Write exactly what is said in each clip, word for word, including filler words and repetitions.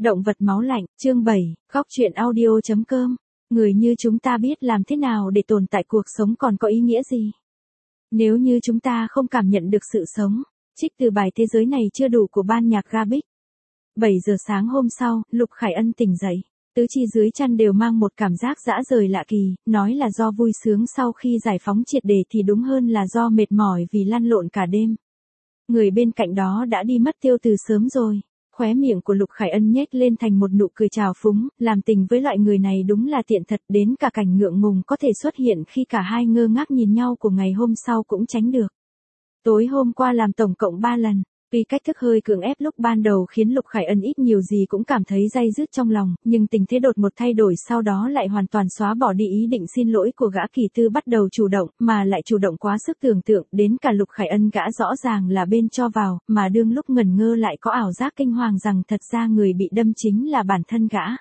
Động vật máu lạnh, chương bảy, góc truyện audio chấm com. Người như chúng ta biết làm thế nào để tồn tại, cuộc sống còn có ý nghĩa gì? Nếu như chúng ta không cảm nhận được sự sống. Trích từ bài Thế giới này chưa đủ của ban nhạc Gabic. bảy giờ sáng hôm sau, Lục Khải Ân tỉnh dậy. Tứ chi dưới chăn đều mang một cảm giác dã rời lạ kỳ, nói là do vui sướng sau khi giải phóng triệt để thì đúng hơn là do mệt mỏi vì lăn lộn cả đêm. Người bên cạnh đó đã đi mất tiêu từ sớm rồi. Khóe miệng của Lục Khải Ân nhếch lên thành một nụ cười trào phúng, làm tình với loại người này đúng là tiện thật, đến cả cảnh ngượng ngùng có thể xuất hiện khi cả hai ngơ ngác nhìn nhau của ngày hôm sau cũng tránh được. Tối hôm qua làm tổng cộng ba lần, vì cách thức hơi cưỡng ép lúc ban đầu khiến Lục Khải Ân ít nhiều gì cũng cảm thấy day dứt trong lòng, nhưng tình thế đột ngột thay đổi sau đó lại hoàn toàn xóa bỏ đi ý định xin lỗi của gã Kỳ Tư, bắt đầu chủ động, mà lại chủ động quá sức tưởng tượng, đến cả Lục Khải Ân gã rõ ràng là bên cho vào, mà đương lúc ngẩn ngơ lại có ảo giác kinh hoàng rằng thật ra người bị đâm chính là bản thân gã.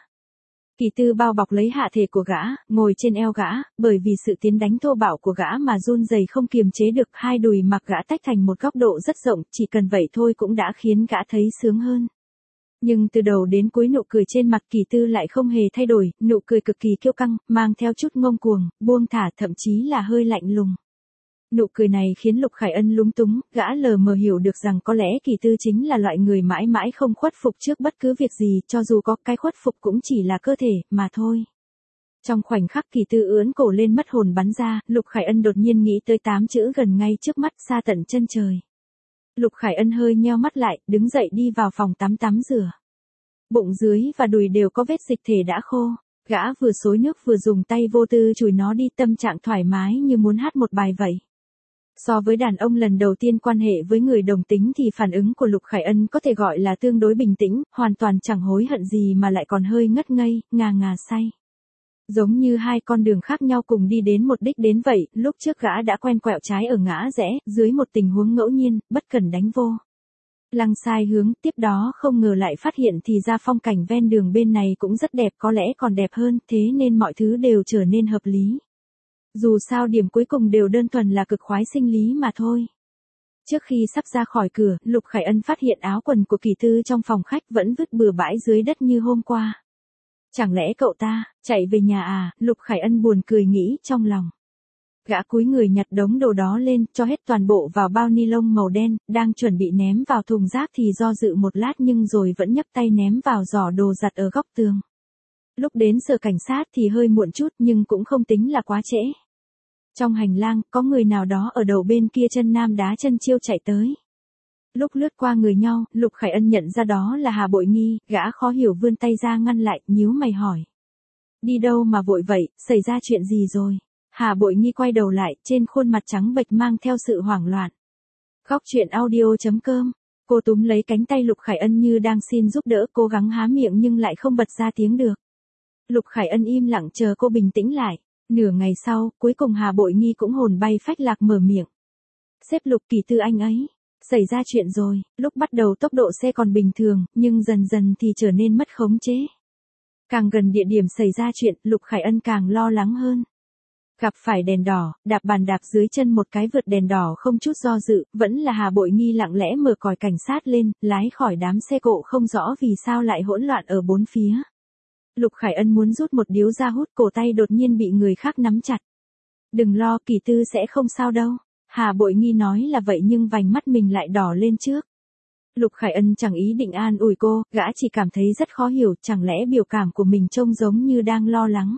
Kỳ Tư bao bọc lấy hạ thể của gã, ngồi trên eo gã, bởi vì sự tiến đánh thô bạo của gã mà run rẩy không kiềm chế được, hai đùi mặc gã tách thành một góc độ rất rộng, chỉ cần vậy thôi cũng đã khiến gã thấy sướng hơn. Nhưng từ đầu đến cuối nụ cười trên mặt Kỳ Tư lại không hề thay đổi, nụ cười cực kỳ kiêu căng, mang theo chút ngông cuồng, buông thả, thậm chí là hơi lạnh lùng. Nụ cười này khiến Lục Khải Ân lúng túng, gã lờ mờ hiểu được rằng có lẽ Kỳ Tư chính là loại người mãi mãi không khuất phục trước bất cứ việc gì, cho dù có cái khuất phục cũng chỉ là cơ thể, mà thôi. Trong khoảnh khắc Kỳ Tư ưỡn cổ lên mất hồn bắn ra, Lục Khải Ân đột nhiên nghĩ tới tám chữ gần ngay trước mắt, xa tận chân trời. Lục Khải Ân hơi nheo mắt lại, đứng dậy đi vào phòng tắm tắm rửa. Bụng dưới và đùi đều có vết dịch thể đã khô. Gã vừa xối nước vừa dùng tay vô tư chùi nó đi, tâm trạng thoải mái như muốn hát một bài vậy. So với đàn ông lần đầu tiên quan hệ với người đồng tính thì phản ứng của Lục Khải Ân có thể gọi là tương đối bình tĩnh, hoàn toàn chẳng hối hận gì mà lại còn hơi ngất ngây, ngà ngà say. Giống như hai con đường khác nhau cùng đi đến một đích đến vậy, lúc trước gã đã quen quẹo trái ở ngã rẽ, dưới một tình huống ngẫu nhiên, bất cần đánh vô. Lăng sai hướng, tiếp đó không ngờ lại phát hiện thì ra phong cảnh ven đường bên này cũng rất đẹp, có lẽ còn đẹp hơn, thế nên mọi thứ đều trở nên hợp lý. Dù sao điểm cuối cùng đều đơn thuần là cực khoái sinh lý mà thôi. Trước khi sắp ra khỏi cửa, Lục Khải Ân phát hiện áo quần của Kỳ Tư trong phòng khách vẫn vứt bừa bãi dưới đất như hôm qua. Chẳng lẽ cậu ta, chạy về nhà à, Lục Khải Ân buồn cười nghĩ trong lòng. Gã cúi người nhặt đống đồ đó lên, cho hết toàn bộ vào bao ni lông màu đen, đang chuẩn bị ném vào thùng rác thì do dự một lát nhưng rồi vẫn nhấc tay ném vào giỏ đồ giặt ở góc tường. Lúc đến sở cảnh sát thì hơi muộn chút nhưng cũng không tính là quá trễ. Trong hành lang, có người nào đó ở đầu bên kia chân nam đá chân chiêu chạy tới. Lúc lướt qua người nhau, Lục Khải Ân nhận ra đó là Hà Bội Nghi, gã khó hiểu vươn tay ra ngăn lại, nhíu mày hỏi. Đi đâu mà vội vậy, xảy ra chuyện gì rồi? Hà Bội Nghi quay đầu lại, trên khuôn mặt trắng bệch mang theo sự hoảng loạn. Góc truyện audio chấm com. Cô túm lấy cánh tay Lục Khải Ân như đang xin giúp đỡ, cố gắng há miệng nhưng lại không bật ra tiếng được. Lục Khải Ân im lặng chờ cô bình tĩnh lại. Nửa ngày sau, cuối cùng Hà Bội Nghi cũng hồn bay phách lạc mở miệng. Sếp Lục, Kỳ Tư anh ấy. Xảy ra chuyện rồi, lúc bắt đầu tốc độ xe còn bình thường, nhưng dần dần thì trở nên mất khống chế. Càng gần địa điểm xảy ra chuyện, Lục Khải Ân càng lo lắng hơn. Gặp phải đèn đỏ, đạp bàn đạp dưới chân một cái vượt đèn đỏ không chút do dự, vẫn là Hà Bội Nghi lặng lẽ mở còi cảnh sát lên, lái khỏi đám xe cộ không rõ vì sao lại hỗn loạn ở bốn phía. Lục Khải Ân muốn rút một điếu ra hút, cổ tay đột nhiên bị người khác nắm chặt. Đừng lo, Kỳ Tư sẽ không sao đâu. Hà Bội Nghi nói là vậy nhưng vành mắt mình lại đỏ lên trước. Lục Khải Ân chẳng ý định an ủi cô, gã chỉ cảm thấy rất khó hiểu, chẳng lẽ biểu cảm của mình trông giống như đang lo lắng.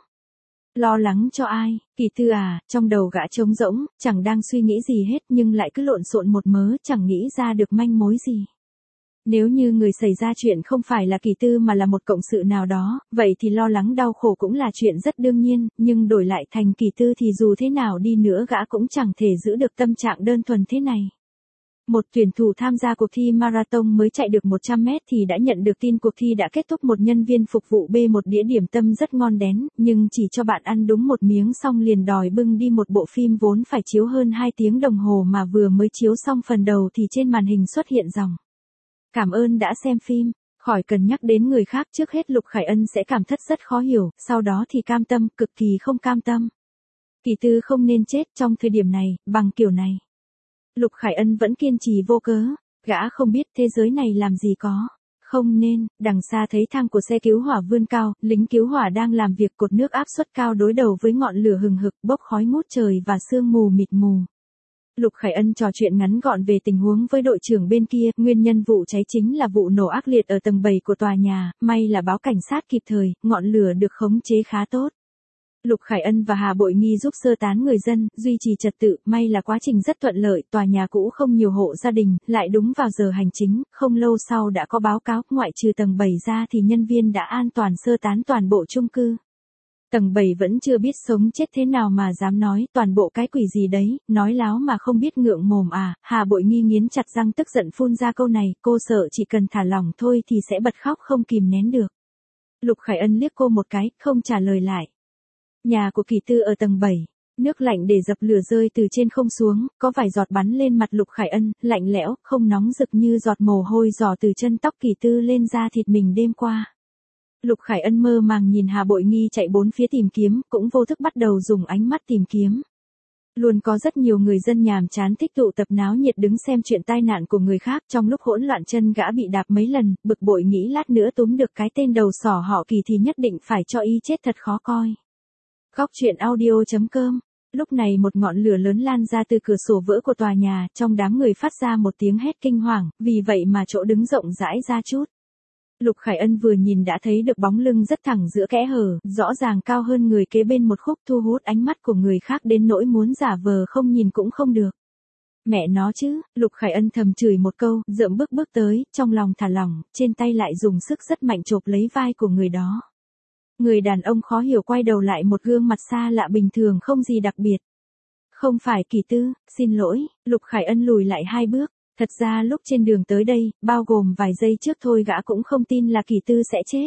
Lo lắng cho ai? Kỳ Tư à, trong đầu gã trống rỗng, chẳng đang suy nghĩ gì hết nhưng lại cứ lộn xộn một mớ, chẳng nghĩ ra được manh mối gì. Nếu như người xảy ra chuyện không phải là Kỳ Tư mà là một cộng sự nào đó, vậy thì lo lắng đau khổ cũng là chuyện rất đương nhiên, nhưng đổi lại thành Kỳ Tư thì dù thế nào đi nữa gã cũng chẳng thể giữ được tâm trạng đơn thuần thế này. Một tuyển thủ tham gia cuộc thi marathon mới chạy được một trăm mét thì đã nhận được tin cuộc thi đã kết thúc, một nhân viên phục vụ bê một đĩa điểm tâm rất ngon đén, nhưng chỉ cho bạn ăn đúng một miếng xong liền đòi bưng đi một bộ phim vốn phải chiếu hơn hai tiếng đồng hồ mà vừa mới chiếu xong phần đầu thì trên màn hình xuất hiện dòng. Cảm ơn đã xem phim, khỏi cần nhắc đến người khác, trước hết Lục Khải Ân sẽ cảm thất rất khó hiểu, sau đó thì cam tâm, cực kỳ không cam tâm. Kỳ Tư không nên chết trong thời điểm này, bằng kiểu này. Lục Khải Ân vẫn kiên trì vô cớ, gã không biết thế giới này làm gì có. Không nên, đằng xa thấy thang của xe cứu hỏa vươn cao, lính cứu hỏa đang làm việc, cột nước áp suất cao đối đầu với ngọn lửa hừng hực, bốc khói ngút trời và sương mù mịt mù. Lục Khải Ân trò chuyện ngắn gọn về tình huống với đội trưởng bên kia, nguyên nhân vụ cháy chính là vụ nổ ác liệt ở tầng bảy của tòa nhà, may là báo cảnh sát kịp thời, ngọn lửa được khống chế khá tốt. Lục Khải Ân và Hà Bội Nghi giúp sơ tán người dân, duy trì trật tự, may là quá trình rất thuận lợi, tòa nhà cũ không nhiều hộ gia đình, lại đúng vào giờ hành chính, không lâu sau đã có báo cáo, ngoại trừ tầng bảy ra thì nhân viên đã an toàn sơ tán toàn bộ chung cư. Tầng bảy vẫn chưa biết sống chết thế nào mà dám nói, toàn bộ cái quỷ gì đấy, nói láo mà không biết ngượng mồm à, Hà Bội Nghi nghiến chặt răng tức giận phun ra câu này, cô sợ chỉ cần thả lỏng thôi thì sẽ bật khóc không kìm nén được. Lục Khải Ân liếc cô một cái, không trả lời lại. Nhà của Kỳ Tư ở tầng bảy, nước lạnh để dập lửa rơi từ trên không xuống, có vài giọt bắn lên mặt Lục Khải Ân, lạnh lẽo, không nóng rực như giọt mồ hôi rò từ chân tóc Kỳ Tư lên da thịt mình đêm qua. Lục Khải Ân mơ màng nhìn Hà Bội Nghi chạy bốn phía tìm kiếm, cũng vô thức bắt đầu dùng ánh mắt tìm kiếm. Luôn có rất nhiều người dân nhàm chán thích tụ tập náo nhiệt đứng xem chuyện tai nạn của người khác, trong lúc hỗn loạn chân gã bị đạp mấy lần, bực bội nghĩ lát nữa túm được cái tên đầu sỏ họ Kỳ thì nhất định phải cho y chết thật khó coi. Góc truyện audio chấm com. Lúc này một ngọn lửa lớn lan ra từ cửa sổ vỡ của tòa nhà, trong đám người phát ra một tiếng hét kinh hoàng, vì vậy mà chỗ đứng rộng rãi ra chút. Lục Khải Ân vừa nhìn đã thấy được bóng lưng rất thẳng giữa kẽ hở, rõ ràng cao hơn người kế bên một khúc, thu hút ánh mắt của người khác đến nỗi muốn giả vờ không nhìn cũng không được. Mẹ nó chứ, Lục Khải Ân thầm chửi một câu, dượm bước bước tới, trong lòng thả lỏng, trên tay lại dùng sức rất mạnh chộp lấy vai của người đó. Người đàn ông khó hiểu quay đầu lại, một gương mặt xa lạ bình thường không gì đặc biệt. Không phải Kỳ Tư, xin lỗi, Lục Khải Ân lùi lại hai bước. Thật ra lúc trên đường tới đây, bao gồm vài giây trước thôi gã cũng không tin là Kỳ Tư sẽ chết.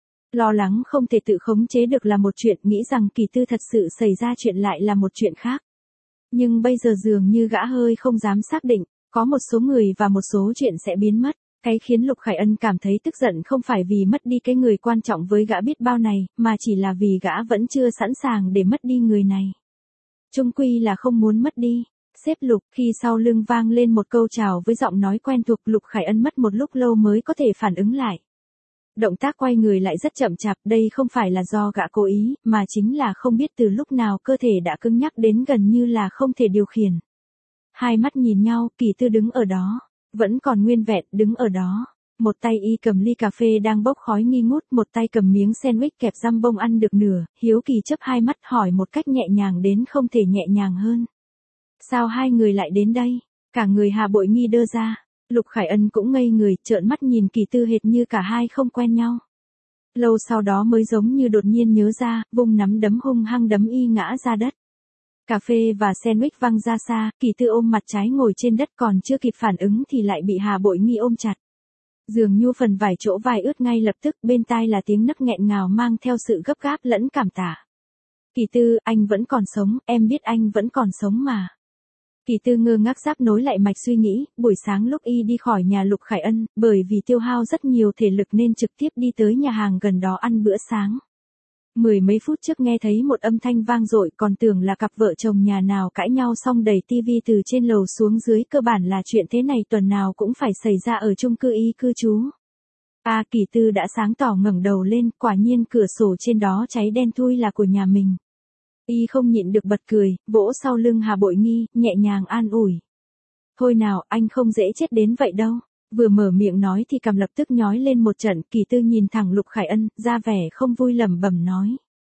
Lo lắng không thể tự khống chế được là một chuyện, nghĩ rằng Kỳ Tư thật sự xảy ra chuyện lại là một chuyện khác. Nhưng bây giờ dường như gã hơi không dám xác định, có một số người và một số chuyện sẽ biến mất. Cái khiến Lục Khải Ân cảm thấy tức giận không phải vì mất đi cái người quan trọng với gã biết bao này, mà chỉ là vì gã vẫn chưa sẵn sàng để mất đi người này. Chung quy là không muốn mất đi. Xếp Lục, khi sau lưng vang lên một câu chào với giọng nói quen thuộc, Lục Khải Ân mất một lúc lâu mới có thể phản ứng lại. Động tác quay người lại rất chậm chạp, đây không phải là do gã cố ý, mà chính là không biết từ lúc nào cơ thể đã cứng nhắc đến gần như là không thể điều khiển. Hai mắt nhìn nhau, Kỳ Tư đứng ở đó, vẫn còn nguyên vẹn, đứng ở đó. Một tay y cầm ly cà phê đang bốc khói nghi ngút, một tay cầm miếng sandwich kẹp răm bông ăn được nửa, hiếu kỳ chớp hai mắt hỏi một cách nhẹ nhàng đến không thể nhẹ nhàng hơn. Sao hai người lại đến đây? Cả người Hà Bội Nghi đơ ra. Lục Khải Ân cũng ngây người, trợn mắt nhìn Kỳ Tư hệt như cả hai không quen nhau. Lâu sau đó mới giống như đột nhiên nhớ ra, vung nắm đấm hung hăng đấm y ngã ra đất. Cà phê và sandwich văng ra xa, Kỳ Tư ôm mặt trái ngồi trên đất, còn chưa kịp phản ứng thì lại bị Hà Bội Nghi ôm chặt. Dường như phần vải chỗ vai ướt ngay lập tức, bên tai là tiếng nấc nghẹn ngào mang theo sự gấp gáp lẫn cảm tả. Kỳ Tư, anh vẫn còn sống, em biết anh vẫn còn sống mà. Kỳ Tư ngơ ngác giáp nối lại mạch suy nghĩ, buổi sáng lúc y đi khỏi nhà Lục Khải Ân, bởi vì tiêu hao rất nhiều thể lực nên trực tiếp đi tới nhà hàng gần đó ăn bữa sáng. Mười mấy phút trước nghe thấy một âm thanh vang dội, còn tưởng là cặp vợ chồng nhà nào cãi nhau xong đẩy tivi từ trên lầu xuống dưới, cơ bản là chuyện thế này tuần nào cũng phải xảy ra ở chung cư y cư trú. À, Kỳ Tư đã sáng tỏ ngẩng đầu lên, quả nhiên cửa sổ trên đó cháy đen thui là của nhà mình. Y không nhịn được bật cười, vỗ sau lưng Hà Bội Nghi, nhẹ nhàng an ủi. Thôi nào, anh không dễ chết đến vậy đâu. Vừa mở miệng nói thì cằm lập tức nhói lên một trận, Kỳ Tư nhìn thẳng Lục Khải Ân, ra vẻ không vui lẩm bẩm nói.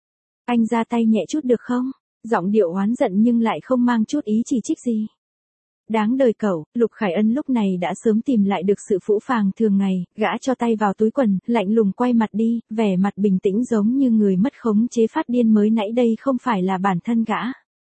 Anh ra tay nhẹ chút được không? Giọng điệu oán giận nhưng lại không mang chút ý chỉ trích gì. Đáng đời cậu, Lục Khải Ân lúc này đã sớm tìm lại được sự phũ phàng thường ngày, gã cho tay vào túi quần, lạnh lùng quay mặt đi, vẻ mặt bình tĩnh giống như người mất khống chế phát điên mới nãy đây không phải là bản thân gã.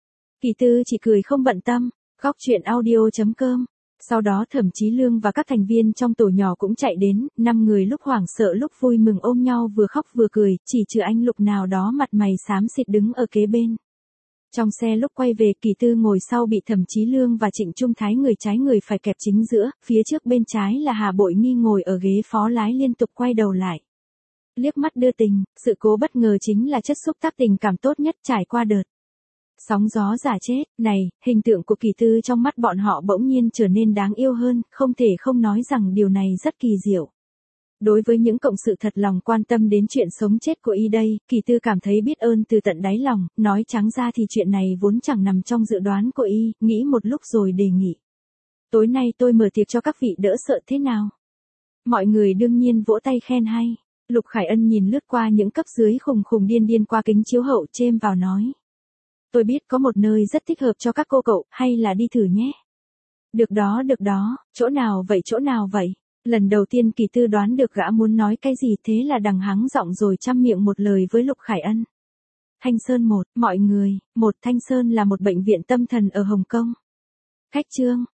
Kỳ Tư chỉ cười không bận tâm, góc truyện audio chấm com. Sau đó Thẩm Chí Lương và các thành viên trong tổ nhỏ cũng chạy đến, năm người lúc hoảng sợ lúc vui mừng ôm nhau vừa khóc vừa cười, chỉ trừ anh Lục nào đó mặt mày xám xịt đứng ở kế bên. Trong xe lúc quay về, Kỳ Tư ngồi sau bị Thẩm Chí Lương và Trịnh Trung Thái người trái người phải kẹp chính giữa, phía trước bên trái là Hà Bội Nghi ngồi ở ghế phó lái liên tục quay đầu lại. Liếc mắt đưa tình, sự cố bất ngờ chính là chất xúc tác tình cảm tốt nhất trải qua đợt sóng gió giả chết này, hình tượng của Kỳ Tư trong mắt bọn họ bỗng nhiên trở nên đáng yêu hơn, không thể không nói rằng điều này rất kỳ diệu. Đối với những cộng sự thật lòng quan tâm đến chuyện sống chết của y đây, Kỳ Tư cảm thấy biết ơn từ tận đáy lòng, nói trắng ra thì chuyện này vốn chẳng nằm trong dự đoán của y, nghĩ một lúc rồi đề nghị. Tối nay tôi mở tiệc cho các vị đỡ sợ thế nào? Mọi người đương nhiên vỗ tay khen hay. Lục Khải Ân nhìn lướt qua những cấp dưới khùng khùng điên điên qua kính chiếu hậu chêm vào nói. Tôi biết có một nơi rất thích hợp cho các cô cậu, hay là đi thử nhé. Được đó được đó, chỗ nào vậy chỗ nào vậy? Lần đầu tiên Kỳ Tư đoán được gã muốn nói cái gì, thế là đằng hắng giọng rồi chăm miệng một lời với Lục Khải Ân. Thanh Sơn một, mọi người, một Thanh Sơn là một bệnh viện tâm thần ở Hồng Kông. Khách trương,